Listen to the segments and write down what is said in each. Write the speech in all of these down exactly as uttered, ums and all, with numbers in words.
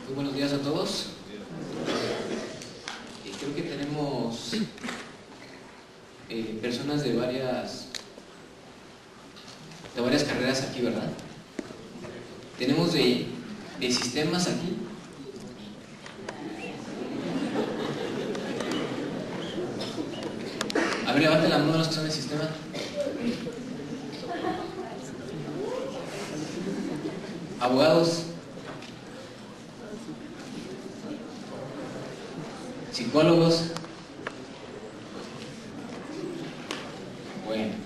Muy buenos días a todos. Eh, creo que tenemos eh, personas de varias de varias carreras aquí, ¿verdad? Tenemos de, de sistemas aquí. A ver, levanten la mano los que son de sistema. Abogados. Psicólogos. Bueno.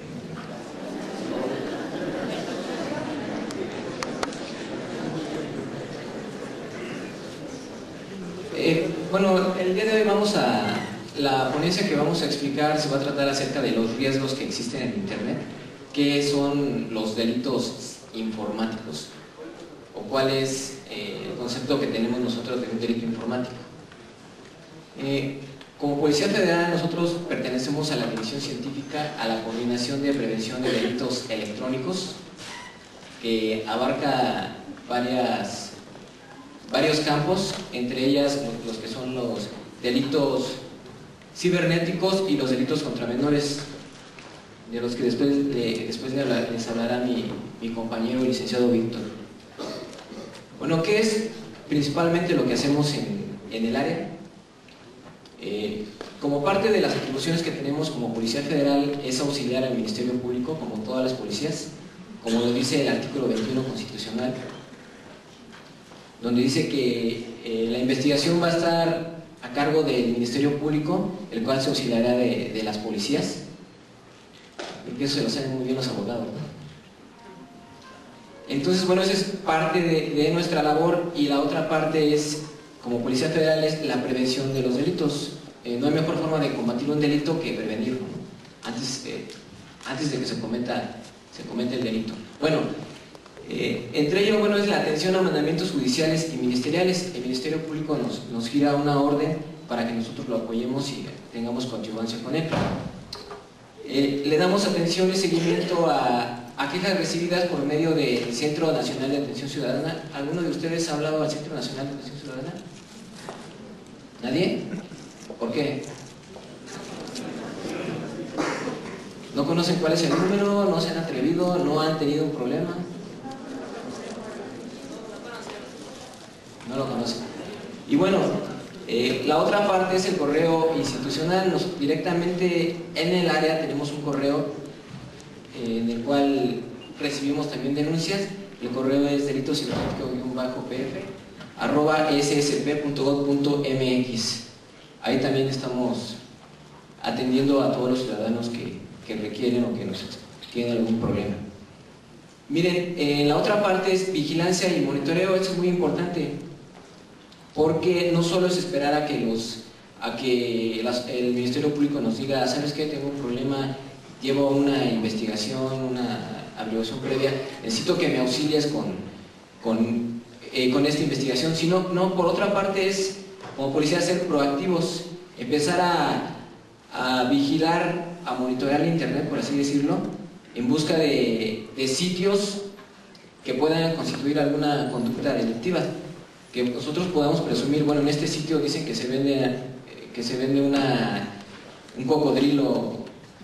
Eh, bueno, el día de hoy vamos a... La ponencia que vamos a explicar se va a tratar acerca de los riesgos que existen en Internet, qué son los delitos informáticos, o cuál es eh, el concepto que tenemos nosotros de un delito informático. Eh, como Policía Federal, nosotros pertenecemos a la División Científica a la Coordinación de Prevención de Delitos Electrónicos, que abarca varias, varios campos, entre ellas los, los que son los delitos cibernéticos y los delitos contra menores, de los que después, de, después de hablar, les hablará mi, mi compañero el licenciado Víctor. Bueno, ¿qué es principalmente lo que hacemos en, en el área? Eh, como parte de las atribuciones que tenemos como Policía Federal es auxiliar al Ministerio Público, como todas las policías, como lo dice el artículo veintiuno constitucional, donde dice que eh, la investigación va a estar a cargo del Ministerio Público, el cual se auxiliará de, de las policías, porque eso se lo saben muy bien los abogados, ¿no? Entonces, bueno, esa es parte de, de nuestra labor, y la otra parte es, como Policía Federal, es la prevención de los delitos. Eh, no hay mejor forma de combatir un delito que prevenirlo, ¿no? antes, eh, antes de que se cometa, se cometa el delito. Bueno, eh, entre ello, bueno, es la atención a mandamientos judiciales y ministeriales. El Ministerio Público nos, nos gira una orden para que nosotros lo apoyemos y tengamos coadyuvancia con él. Eh, le damos atención y seguimiento a, a quejas recibidas por medio del Centro Nacional de Atención Ciudadana. ¿Alguno de ustedes ha hablado al Centro Nacional de Atención Ciudadana? ¿Nadie? ¿Por qué? ¿No conocen cuál es el número? ¿No se han atrevido? ¿No han tenido un problema? No lo conocen. Y bueno, eh, la otra parte es el correo institucional. Nos, directamente en el área tenemos un correo eh, en el cual recibimos también denuncias. El correo es delitos cibernéticos P F arroba s s p punto gov punto m x. Ahí también estamos atendiendo a todos los ciudadanos que, que requieren o que nos tienen algún problema. Miren, eh, la otra parte es vigilancia y monitoreo. Esto es muy importante, porque no solo es esperar a que, los, a que las, el Ministerio Público nos diga, ¿sabes qué? Tengo un problema, llevo una investigación, una averiguación previa, necesito que me auxilies con, con, eh, con esta investigación, sino, no, por otra parte es, como policía, ser proactivos, empezar a, a vigilar, a monitorear el Internet, por así decirlo, en busca de, de sitios que puedan constituir alguna conducta delictiva, que nosotros podamos presumir. Bueno, en este sitio dicen que se vende, que se vende una, un cocodrilo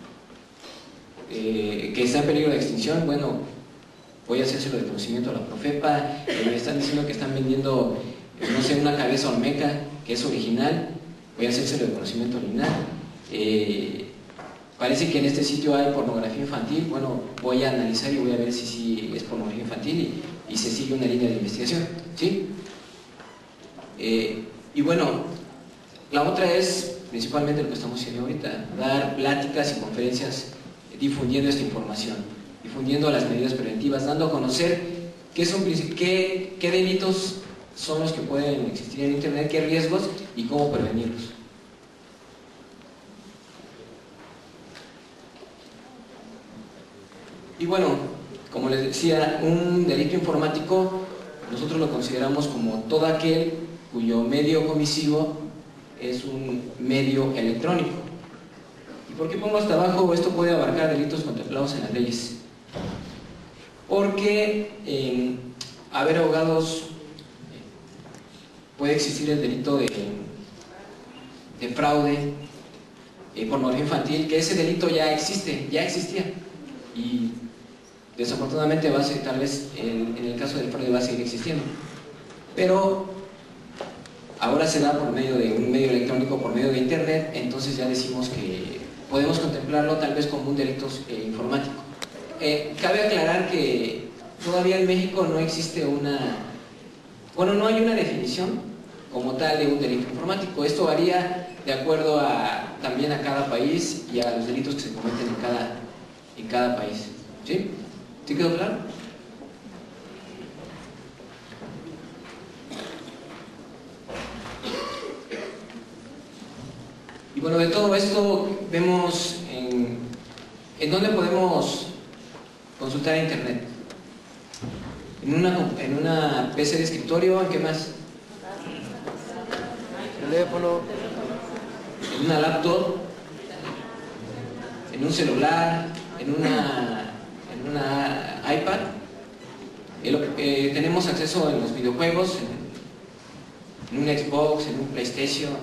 eh, que está en peligro de extinción. Bueno, voy a hacérselo de conocimiento a la Profepa. Eh, me están diciendo que están vendiendo, no sé, una cabeza olmeca que es original, voy a hacérselo de conocimiento al eh, parece que en este sitio hay pornografía infantil. Bueno, voy a analizar y voy a ver si sí es pornografía infantil, y, y se sigue una línea de investigación, ¿sí? Eh, y bueno, la otra es principalmente lo que estamos haciendo ahorita, dar pláticas y conferencias difundiendo esta información, difundiendo las medidas preventivas, dando a conocer qué, son, qué, qué delitos son los que pueden existir en Internet, qué riesgos y cómo prevenirlos. Y bueno, como les decía, un delito informático nosotros lo consideramos como todo aquel cuyo medio comisivo es un medio electrónico. ¿Y por qué pongo hasta abajo? Esto puede abarcar delitos contemplados en las leyes. Porque, eh, a ver, abogados, puede existir el delito de, de fraude, eh, pornografía infantil, que ese delito ya existe, ya existía, y desafortunadamente va a ser, tal vez en, en el caso del fraude va a seguir existiendo, pero ahora se da por medio de un medio electrónico, por medio de internet, entonces ya decimos que podemos contemplarlo tal vez como un delito eh, informático. Eh, cabe aclarar que todavía en México no existe una, bueno, no hay una definición como tal de un delito informático. Esto varía de acuerdo a, también a cada país y a los delitos que se cometen en cada, en cada país. ¿Sí? ¿Sí quedó claro? Y bueno, de todo esto vemos en, en dónde podemos consultar internet. En una, en una P C de escritorio, ¿en qué más? Teléfono. En una laptop, en un celular, en una, en una iPad. El, eh, tenemos acceso en los videojuegos, en, en un Xbox, en un PlayStation.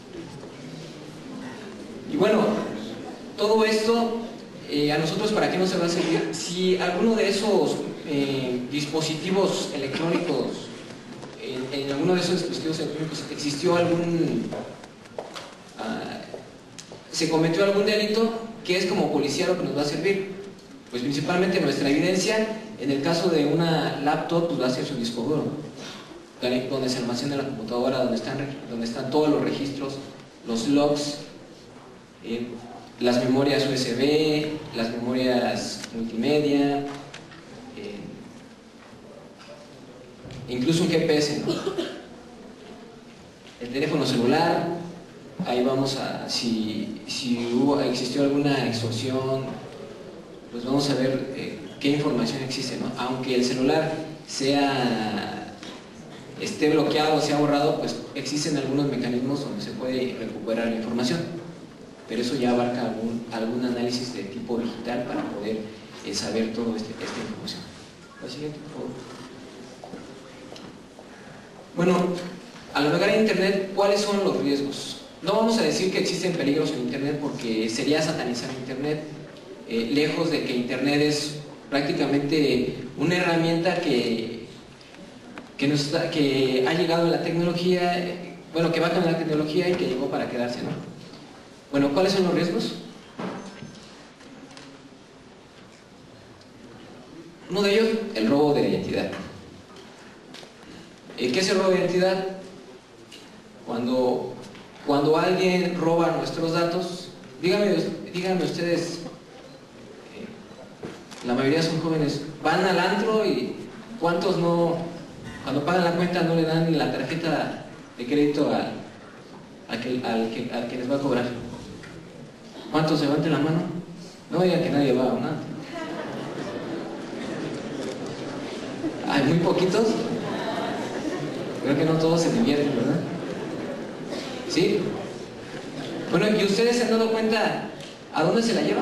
Y bueno, todo esto, eh, ¿a nosotros para qué nos va a servir? Si alguno de esos eh, dispositivos electrónicos, en, en alguno de esos dispositivos electrónicos existió algún, uh, se cometió algún delito, ¿qué es como policía lo que nos va a servir? Pues principalmente nuestra evidencia. En el caso de una laptop, pues va a ser su disco duro, donde se almacena la computadora, donde están, donde están todos los registros, los logs, Eh, las memorias U S B, las memorias multimedia, eh, incluso un G P S, ¿no? El teléfono celular, ahí vamos a, si, si hubo, existió alguna extorsión, pues vamos a ver eh, qué información existe, ¿no? Aunque el celular sea, esté bloqueado o sea borrado, pues existen algunos mecanismos donde se puede recuperar la información. Pero eso ya abarca algún, algún análisis de tipo digital para poder eh, saber toda este, esta información. La siguiente, por favor. Bueno, al navegar en Internet, ¿cuáles son los riesgos? No vamos a decir que existen peligros en Internet porque sería satanizar Internet, eh, lejos de que Internet es prácticamente una herramienta que, que, nos da, que ha llegado a la tecnología, eh, bueno, que va con la tecnología y que llegó para quedarse, ¿no? Bueno, ¿cuáles son los riesgos? Uno de ellos, el robo de identidad. ¿Qué es el robo de identidad? Cuando, cuando alguien roba nuestros datos, díganme, díganme ustedes, eh, la mayoría son jóvenes, van al antro y ¿cuántos no, cuando pagan la cuenta no le dan la tarjeta de crédito al, al, que, al, que, al que les va a cobrar? ¿Cuántos levanten la mano? No digan que nadie va a un antro. Hay muy poquitos. Creo que no todos se divierten, ¿verdad? ¿Sí? Bueno, ¿y ustedes se han dado cuenta a dónde se la lleva?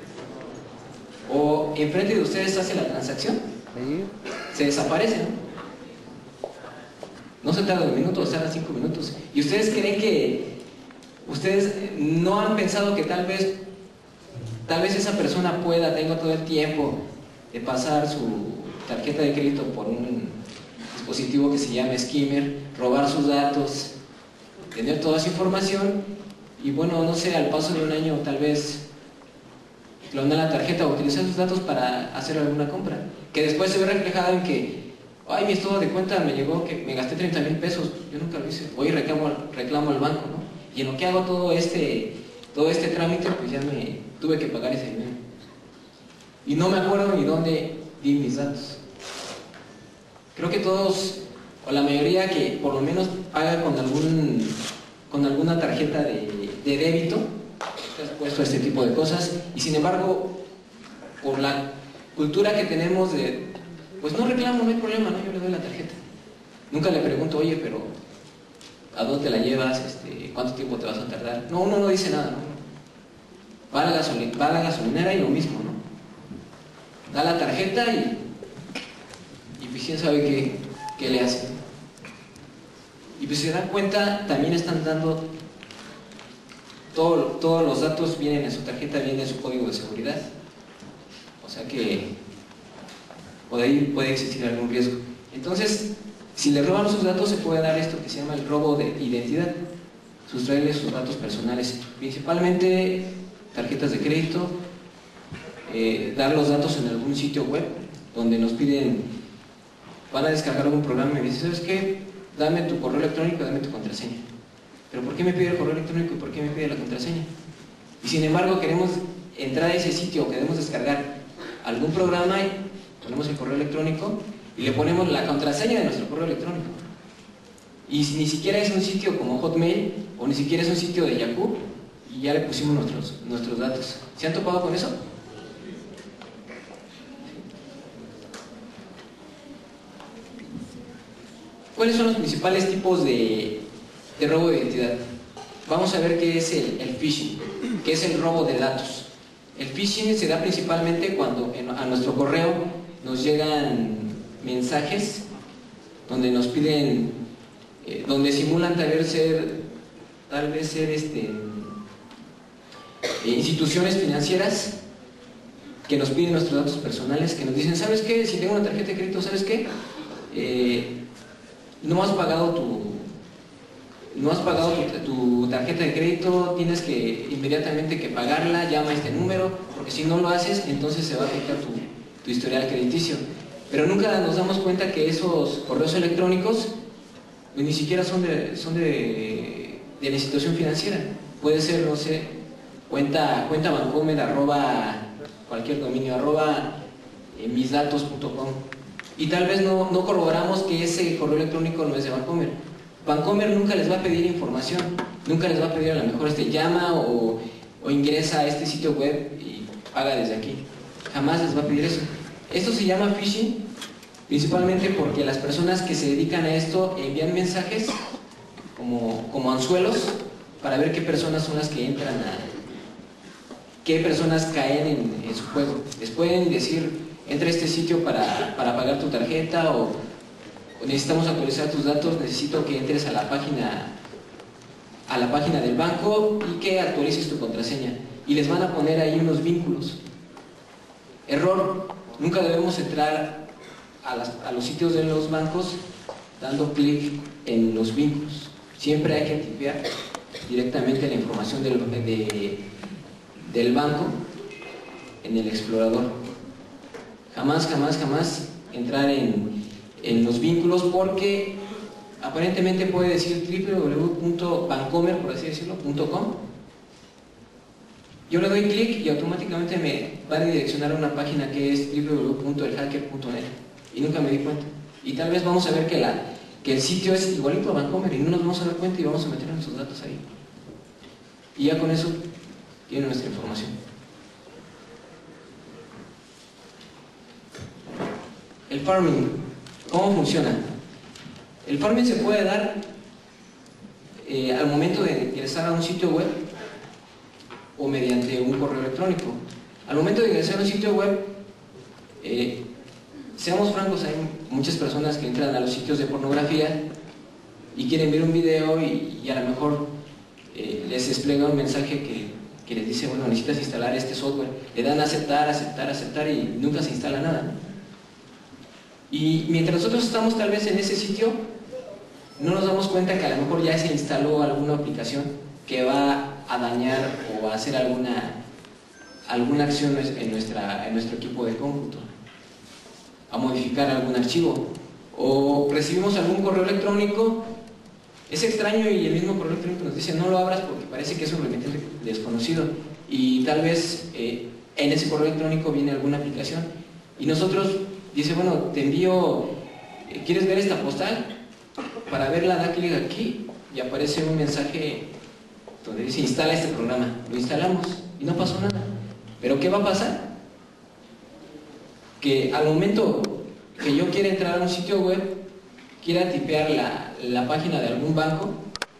¿O enfrente de ustedes hace la transacción? Ahí. Se desaparece, ¿no? No se tarda un minuto, se tarda cinco minutos. ¿Y ustedes creen que ustedes no han pensado que tal vez tal vez esa persona pueda, tenga todo el tiempo de pasar su tarjeta de crédito por un dispositivo que se llama skimmer, robar sus datos, tener toda su información y bueno, no sé, al paso de un año tal vez clonar la tarjeta o utilizar sus datos para hacer alguna compra, que después se ve reflejado en que ay, mi estado de cuenta me llegó que me gasté treinta mil pesos, yo nunca lo hice, voy y reclamo, reclamo al banco, ¿no? Y en lo que hago todo este, todo este trámite, pues ya me tuve que pagar ese dinero. Y no me acuerdo ni dónde di mis datos. Creo que todos, o la mayoría que por lo menos paga con, algún, con alguna tarjeta de, de débito, has puesto este tipo de cosas, y sin embargo, por la cultura que tenemos de, pues no reclamo, no hay problema, ¿no? Yo le doy la tarjeta. Nunca le pregunto, oye, pero ¿a dónde la llevas? Este, ¿Cuánto tiempo te vas a tardar? No, uno no dice nada, ¿no? Va a la, gasolin va a la gasolinera y lo mismo, ¿no? Da la tarjeta y, y pues quién sabe qué, qué le hace. Y pues si se dan cuenta, también están dando, todo, todos los datos vienen en su tarjeta, vienen en su código de seguridad. O sea que por ahí puede existir algún riesgo. Entonces, si le roban sus datos, se puede dar esto que se llama el robo de identidad, sustraerle sus datos personales, principalmente tarjetas de crédito, eh, dar los datos en algún sitio web donde nos piden, van a descargar algún programa y me dicen, ¿sabes qué? Dame tu correo electrónico, dame tu contraseña. ¿Pero por qué me pide el correo electrónico y por qué me pide la contraseña? Y sin embargo queremos entrar a ese sitio o queremos descargar algún programa y ponemos el correo electrónico y le ponemos la contraseña de nuestro correo electrónico. Y ni siquiera es un sitio como Hotmail o ni siquiera es un sitio de Yahoo y ya le pusimos nuestros, nuestros datos. ¿Se han topado con eso? ¿Cuáles son los principales tipos de, de robo de identidad? Vamos a ver qué es el, el phishing, qué es el robo de datos. El phishing se da principalmente cuando en, a nuestro correo nos llegan mensajes donde nos piden, eh, donde simulan tal vez ser, tal vez ser este, eh, instituciones financieras que nos piden nuestros datos personales, que nos dicen, ¿sabes qué? Si tengo una tarjeta de crédito, ¿sabes qué? Eh, no has pagado tu no has pagado tu, tu tarjeta de crédito, tienes que inmediatamente que pagarla, llama a este número, porque si no lo haces, entonces se va a afectar tu, tu historial crediticio. Pero nunca nos damos cuenta que esos correos electrónicos pues, ni siquiera son de, son de, de la institución financiera. Puede ser, no sé, cuenta, cuenta Bancomer, arroba cualquier dominio, arroba eh, misdatos punto com. Y tal vez no, no corroboramos que ese correo electrónico no es de Bancomer. Bancomer nunca les va a pedir información, nunca les va a pedir a lo mejor este llama o, o ingresa a este sitio web y paga desde aquí. Jamás les va a pedir eso. Esto se llama phishing, principalmente porque las personas que se dedican a esto envían mensajes como, como anzuelos para ver qué personas son las que entran a... qué personas caen en, en su juego. Les pueden decir, entra a este sitio para, para pagar tu tarjeta o, o necesitamos actualizar tus datos, necesito que entres a la página a la página del banco y que actualices tu contraseña. Y les van a poner ahí unos vínculos. Error, nunca debemos entrar a, las, a los sitios de los bancos dando clic en los vínculos. Siempre hay que tipear directamente la información del, de, del banco en el explorador. Jamás, jamás, jamás entrar en, en los vínculos porque aparentemente puede decir doble u doble u doble u punto bancomer, por así decirlo, punto com. Yo le doy clic y automáticamente me va a redireccionar a una página que es doble u doble u doble u punto el hacker punto net y nunca me di cuenta. Y tal vez vamos a ver que, la, que el sitio es igualito a Bancomer y no nos vamos a dar cuenta y vamos a meter nuestros datos ahí. Y ya con eso tiene nuestra información. El farming, ¿cómo funciona? El farming se puede dar eh, al momento de ingresar a un sitio web o mediante un correo electrónico. Al momento de ingresar a un sitio web, eh, seamos francos, hay muchas personas que entran a los sitios de pornografía y quieren ver un video y, y a lo mejor eh, les despliega un mensaje que, que les dice, bueno, necesitas instalar este software. Le dan a aceptar, aceptar, aceptar y nunca se instala nada. Y mientras nosotros estamos tal vez en ese sitio, no nos damos cuenta que a lo mejor ya se instaló alguna aplicación que va a dañar o a hacer alguna, alguna acción en, nuestra, en nuestro equipo de cómputo, a modificar algún archivo, o recibimos algún correo electrónico, es extraño y el mismo correo electrónico nos dice no lo abras porque parece que es un remitente desconocido y tal vez eh, en ese correo electrónico viene alguna aplicación y nosotros dice, bueno, te envío, ¿quieres ver esta postal? Para verla da clic aquí y aparece un mensaje donde dice instala este programa. Lo instalamos y no pasó nada. ¿Pero qué va a pasar? Que al momento que yo quiera entrar a un sitio web, quiera tipear la, la página de algún banco,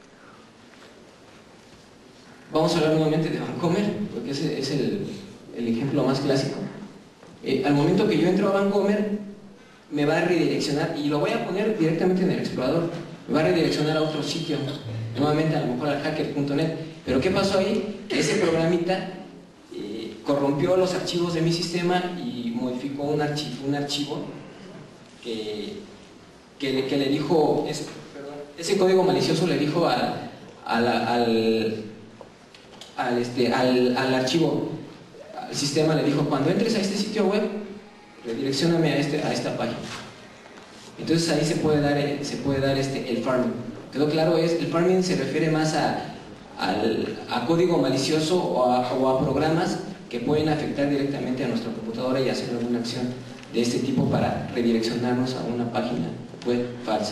vamos a hablar nuevamente de Bancomer, porque ese es el, el ejemplo más clásico. Eh, al momento que yo entro a Bancomer, me va a redireccionar, y lo voy a poner directamente en el explorador, me va a redireccionar a otro sitio, nuevamente a lo mejor al hacker punto net. Pero ¿qué pasó ahí? Que ese programita eh, corrompió los archivos de mi sistema y modificó un archivo, un archivo que, que, que le dijo, ese, perdón, ese código malicioso le dijo a, a la, al, al, este, al, al archivo, al sistema le dijo, cuando entres a este sitio web, redireccióname a, este, a esta página. Entonces ahí se puede dar, se puede dar este, el farming. ¿Quedó claro? Es, el farming se refiere más a, al, a código malicioso o a, o a programas que pueden afectar directamente a nuestra computadora y hacer alguna acción de este tipo para redireccionarnos a una página web falsa.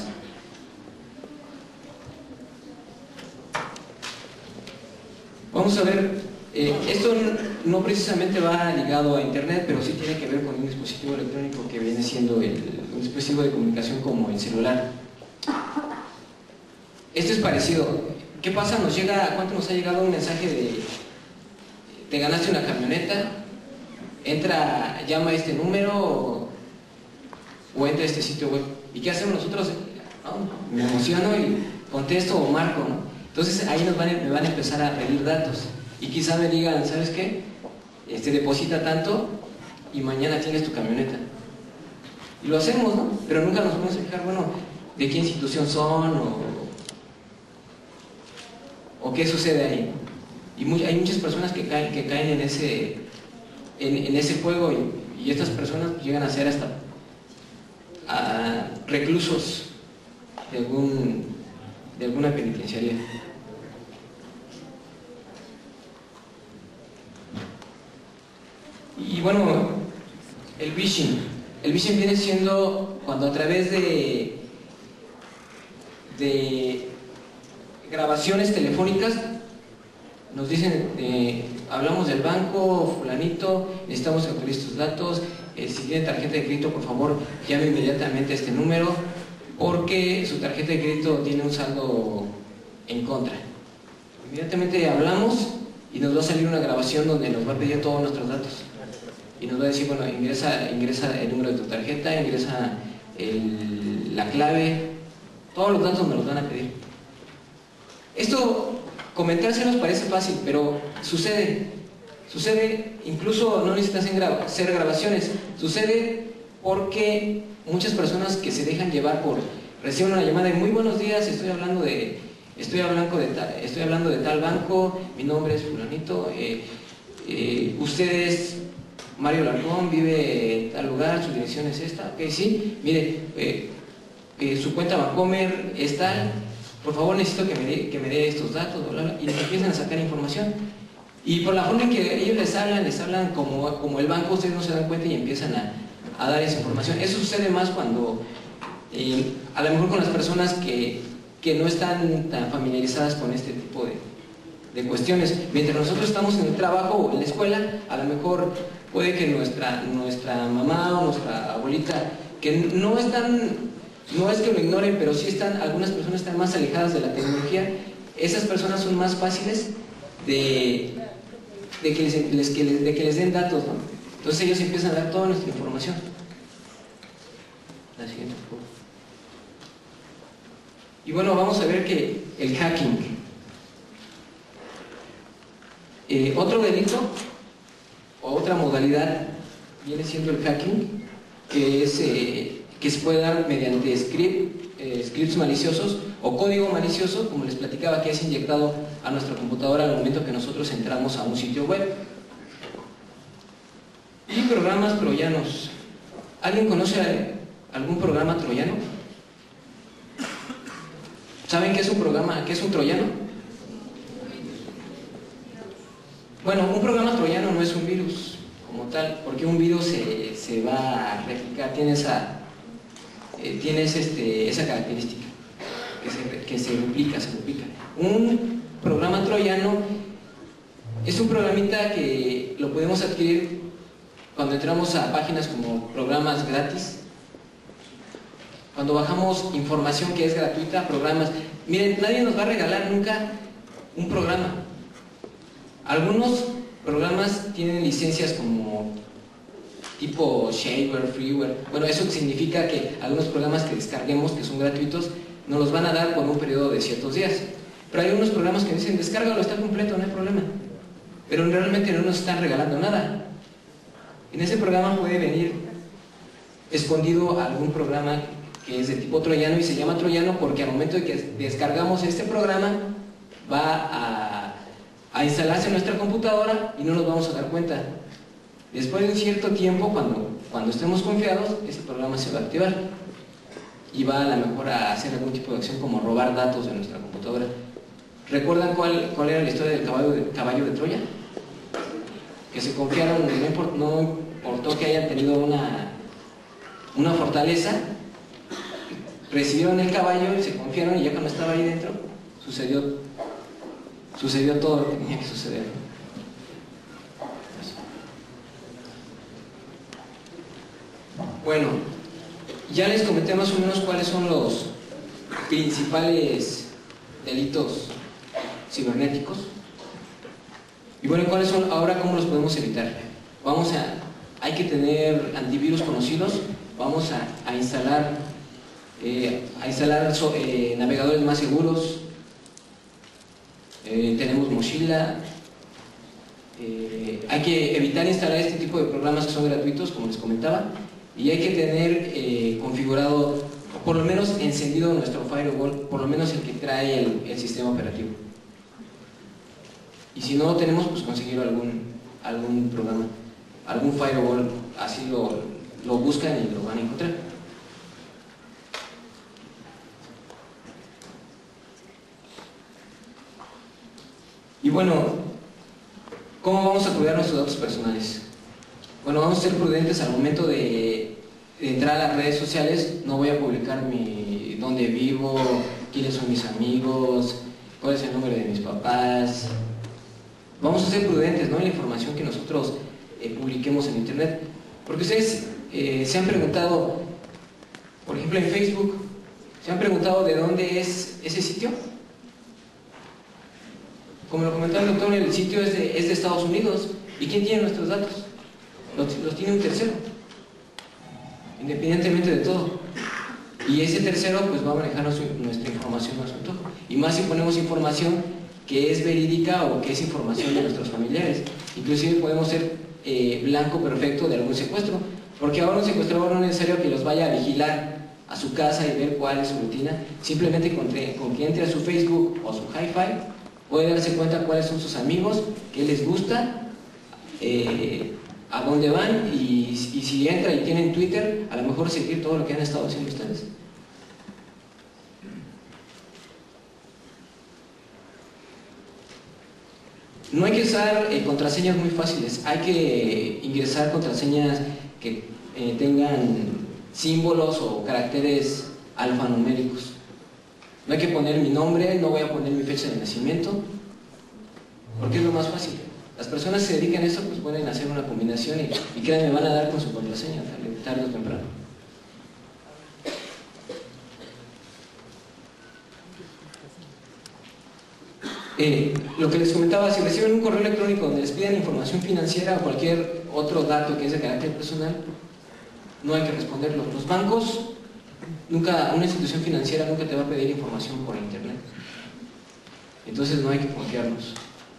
Vamos a ver, eh, esto no precisamente va ligado a internet, pero sí tiene que ver con un dispositivo electrónico que viene siendo el, un dispositivo de comunicación como el celular. Esto es parecido. ¿Qué pasa? Nos llega, ¿cuánto nos ha llegado un mensaje de te ganaste una camioneta? Entra, llama a este número o, o entra a este sitio web. ¿Y qué hacemos nosotros? No, me emociono y contesto o marco, ¿no? Entonces ahí nos van, me van a empezar a pedir datos y quizá me digan, ¿sabes qué? Este, deposita tanto y mañana tienes tu camioneta. Y lo hacemos, ¿no? Pero nunca nos vamos a fijar, bueno, de qué institución son o, o qué sucede ahí. Y muy, hay muchas personas que caen, que caen en, ese, en, en ese juego y, y estas personas llegan a ser hasta a reclusos de, algún, de alguna penitenciaría. Y bueno, el phishing. El phishing viene siendo cuando a través de, de grabaciones telefónicas nos dicen, eh, hablamos del banco, fulanito, necesitamos que actualice tus datos, eh, si tiene tarjeta de crédito, por favor, llame inmediatamente a este número, porque su tarjeta de crédito tiene un saldo en contra. Inmediatamente hablamos y nos va a salir una grabación donde nos va a pedir todos nuestros datos. Y nos va a decir, bueno, ingresa, ingresa el número de tu tarjeta, ingresa el, la clave, todos los datos me los van a pedir. Esto, comentarse nos parece fácil, pero sucede, sucede, incluso no necesitas hacer grabaciones, sucede porque muchas personas que se dejan llevar por, reciben una llamada de muy buenos días, estoy hablando de, estoy hablando de tal, estoy hablando de tal banco, mi nombre es fulanito, eh, eh, usted es Mario Larcón, vive en tal lugar, su dirección es esta, ok, sí, mire, eh, eh, su cuenta Bancomer es tal, por favor necesito que me dé, que me dé estos datos, bla, bla, y les empiezan a sacar información. Y por la forma en que ellos les hablan, les hablan como, como el banco, ustedes no se dan cuenta y empiezan a, a dar esa información. Eso sucede más cuando, eh, a lo mejor con las personas que, que no están tan familiarizadas con este tipo de, de cuestiones. Mientras nosotros estamos en el trabajo o en la escuela, a lo mejor puede que nuestra, nuestra mamá o nuestra abuelita, que no están... No es que lo ignoren, pero sí están, algunas personas están más alejadas de la tecnología. Esas personas son más fáciles de, de, que, les, les, que les, de que les den datos, ¿no? Entonces ellos empiezan a dar toda nuestra información. La siguiente, por favor. Y bueno, vamos a ver que el hacking. Eh, otro delito, o otra modalidad, viene siendo el hacking, que es... Eh, que se puede dar mediante script, eh, scripts maliciosos o código malicioso, como les platicaba, que es inyectado a nuestra computadora al momento que nosotros entramos a un sitio web. Y programas troyanos. ¿Alguien conoce algún programa troyano? ¿Saben qué es un programa, qué es un troyano? Bueno, un programa troyano no es un virus como tal, porque un virus se, se va a replicar, tiene esa... Eh, tienes este, esa característica que se, que se duplica, se duplica. Un programa troyano es un programita que lo podemos adquirir cuando entramos a páginas como programas gratis, cuando bajamos información que es gratuita, programas. Miren, nadie nos va a regalar nunca un programa. Algunos programas tienen licencias como tipo shareware, freeware. Bueno, eso significa que algunos programas que descarguemos, que son gratuitos, nos los van a dar por un periodo de ciertos días. Pero hay unos programas que dicen, descárgalo, está completo, no hay problema. Pero realmente no nos están regalando nada. En ese programa puede venir escondido algún programa que es de tipo troyano, y se llama troyano porque al momento de que descargamos este programa va a, a instalarse en nuestra computadora y no nos vamos a dar cuenta. Después de un cierto tiempo, cuando, cuando estemos confiados, ese programa se va a activar y va a lo mejor a hacer algún tipo de acción como robar datos de nuestra computadora. ¿Recuerdan cuál, cuál era la historia del caballo de, caballo de Troya? Que se confiaron, no, import, no importó que hayan tenido una, una fortaleza, recibieron el caballo y se confiaron, y ya cuando estaba ahí dentro sucedió, sucedió todo lo que tenía que suceder. Bueno, ya les comenté más o menos cuáles son los principales delitos cibernéticos. Y bueno, ¿cuáles son? Ahora, ¿cómo los podemos evitar? Vamos a, hay que tener antivirus conocidos, vamos a, a instalar, eh, a instalar so, eh, navegadores más seguros. Eh, tenemos Mozilla. Eh, hay que evitar instalar este tipo de programas que son gratuitos, como les comentaba, y hay que tener eh, configurado, por lo menos encendido nuestro firewall, por lo menos el que trae el, el sistema operativo. Y si no lo tenemos, pues conseguir algún, algún programa, algún firewall, así lo, lo buscan y lo van a encontrar. Y bueno, ¿cómo vamos a cuidar nuestros datos personales? Bueno, vamos a ser prudentes al momento de, de entrar a las redes sociales. No voy a publicar mi, dónde vivo, quiénes son mis amigos, cuál es el número de mis papás. Vamos a ser prudentes, ¿no?, en la información que nosotros eh, publiquemos en internet. Porque ustedes eh, se han preguntado, por ejemplo en Facebook, ¿se han preguntado de dónde es ese sitio? Como lo comentaba el doctor, el sitio es de, es de Estados Unidos. ¿Y quién tiene nuestros datos? Los, los tiene un tercero, independientemente de todo. Y ese tercero pues va a manejar nuestra, nuestra información a su antojo. Y más si ponemos información que es verídica o que es información de nuestros familiares. Inclusive podemos ser eh, blanco perfecto de algún secuestro, porque ahora un secuestrador no es necesario que los vaya a vigilar a su casa y ver cuál es su rutina. Simplemente con, con que entre a su Facebook o a su Hi-Fi puede darse cuenta cuáles son sus amigos, qué les gusta, eh, a dónde van, y, y si entra y tienen Twitter, a lo mejor seguir todo lo que han estado haciendo ustedes. No hay que usar eh, contraseñas muy fáciles, hay que ingresar contraseñas que eh, tengan símbolos o caracteres alfanuméricos. No hay que poner mi nombre, no voy a poner mi fecha de nacimiento, porque es lo más fácil. Las personas que se dedican a eso pues pueden hacer una combinación y, y créanme, van a dar con su contraseña tarde, tarde o temprano. Eh, lo que les comentaba, si reciben un correo electrónico donde les piden información financiera o cualquier otro dato que es de carácter personal, no hay que responderlo. Los bancos, nunca, una institución financiera nunca te va a pedir información por internet. Entonces no hay que confiarnos.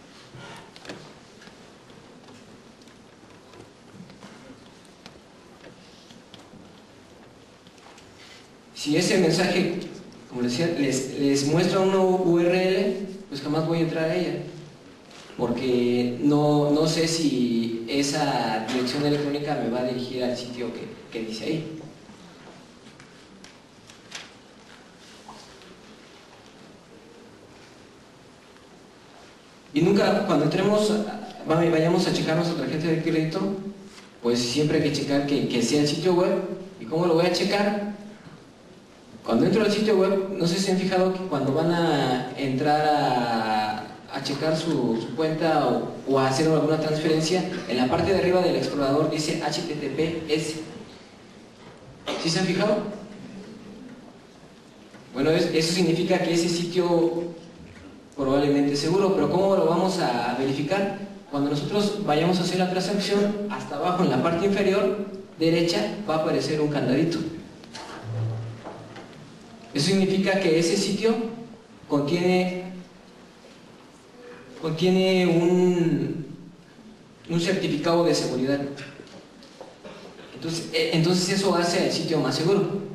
Si ese mensaje, como les decía, les, les muestra una U R L, pues jamás voy a entrar a ella, porque no, no sé si esa dirección electrónica me va a dirigir al sitio que, que dice ahí. Y nunca, cuando entremos, vayamos a checar nuestra tarjeta de crédito, pues siempre hay que checar que, que sea el sitio web. ¿Y cómo lo voy a checar? Cuando entro al sitio web, no sé si se han fijado que cuando van a entrar a, a checar su, su cuenta o, o a hacer alguna transferencia, en la parte de arriba del explorador dice H T T P S. ¿Sí se han fijado? Bueno, es, eso significa que ese sitio probablemente es seguro, pero ¿cómo lo vamos a verificar? Cuando nosotros vayamos a hacer la transacción, hasta abajo en la parte inferior derecha va a aparecer un candadito. Eso significa que ese sitio contiene, contiene un, un certificado de seguridad. Entonces, entonces eso hace el sitio más seguro.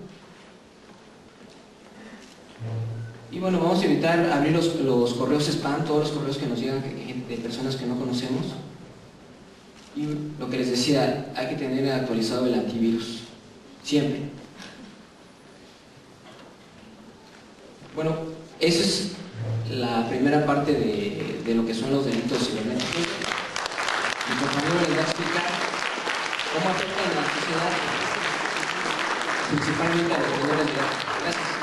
Y bueno, vamos a evitar abrir los, los correos spam, todos los correos que nos llegan de personas que no conocemos. Y lo que les decía, hay que tener actualizado el antivirus, siempre. Bueno, esa es la primera parte de, de lo que son los delitos cibernéticos. Mi compañero les va a explicar cómo afectan a la sociedad, principalmente a los menores de edad. Gracias.